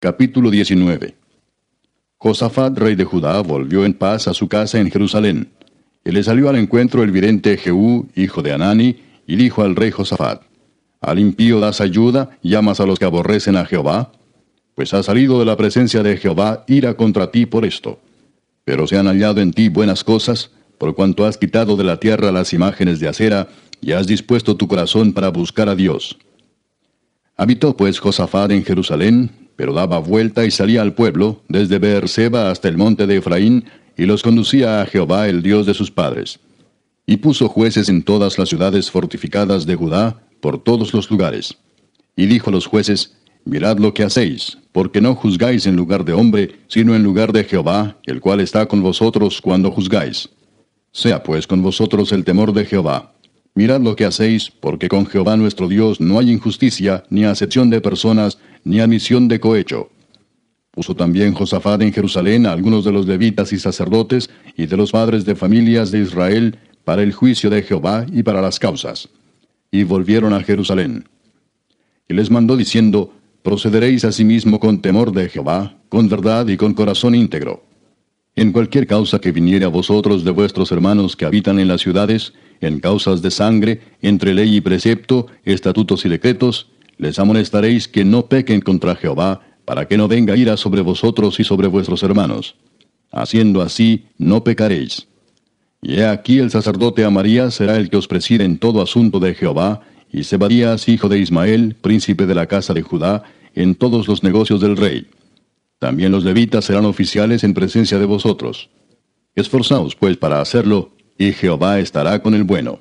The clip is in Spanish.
Capítulo 19. Josafat, rey de Judá, volvió en paz a su casa en Jerusalén. Y le salió al encuentro el vidente Jehú, hijo de Hanani, y dijo al rey Josafat: ¿Al impío das ayuda, llamas a los que aborrecen a Jehová? Pues ha salido de la presencia de Jehová ira contra ti por esto. Pero se han hallado en ti buenas cosas, por cuanto has quitado de la tierra las imágenes de acera, y has dispuesto tu corazón para buscar a Dios. Habitó pues Josafat en Jerusalén, pero daba vuelta y salía al pueblo, desde Beerseba hasta el monte de Efraín, y los conducía a Jehová, el Dios de sus padres. Y puso jueces en todas las ciudades fortificadas de Judá, por todos los lugares. Y dijo a los jueces: Mirad lo que hacéis, porque no juzgáis en lugar de hombre, sino en lugar de Jehová, el cual está con vosotros cuando juzgáis. Sea pues con vosotros el temor de Jehová. Mirad lo que hacéis, porque con Jehová nuestro Dios no hay injusticia, ni acepción de personas, ni admisión de cohecho. Puso también Josafat en Jerusalén a algunos de los levitas y sacerdotes, y de los padres de familias de Israel, para el juicio de Jehová y para las causas. Y volvieron a Jerusalén. Y les mandó diciendo: Procederéis asimismo con temor de Jehová, con verdad y con corazón íntegro. En cualquier causa que viniere a vosotros de vuestros hermanos que habitan en las ciudades, en causas de sangre, entre ley y precepto, estatutos y decretos, les amonestaréis que no pequen contra Jehová, para que no venga ira sobre vosotros y sobre vuestros hermanos. Haciendo así, no pecaréis. Y he aquí el sacerdote Amarías será el que os preside en todo asunto de Jehová, y Zebadías, hijo de Ismael, príncipe de la casa de Judá, en todos los negocios del rey. También los levitas serán oficiales en presencia de vosotros. Esforzaos pues para hacerlo, y Jehová estará con el bueno.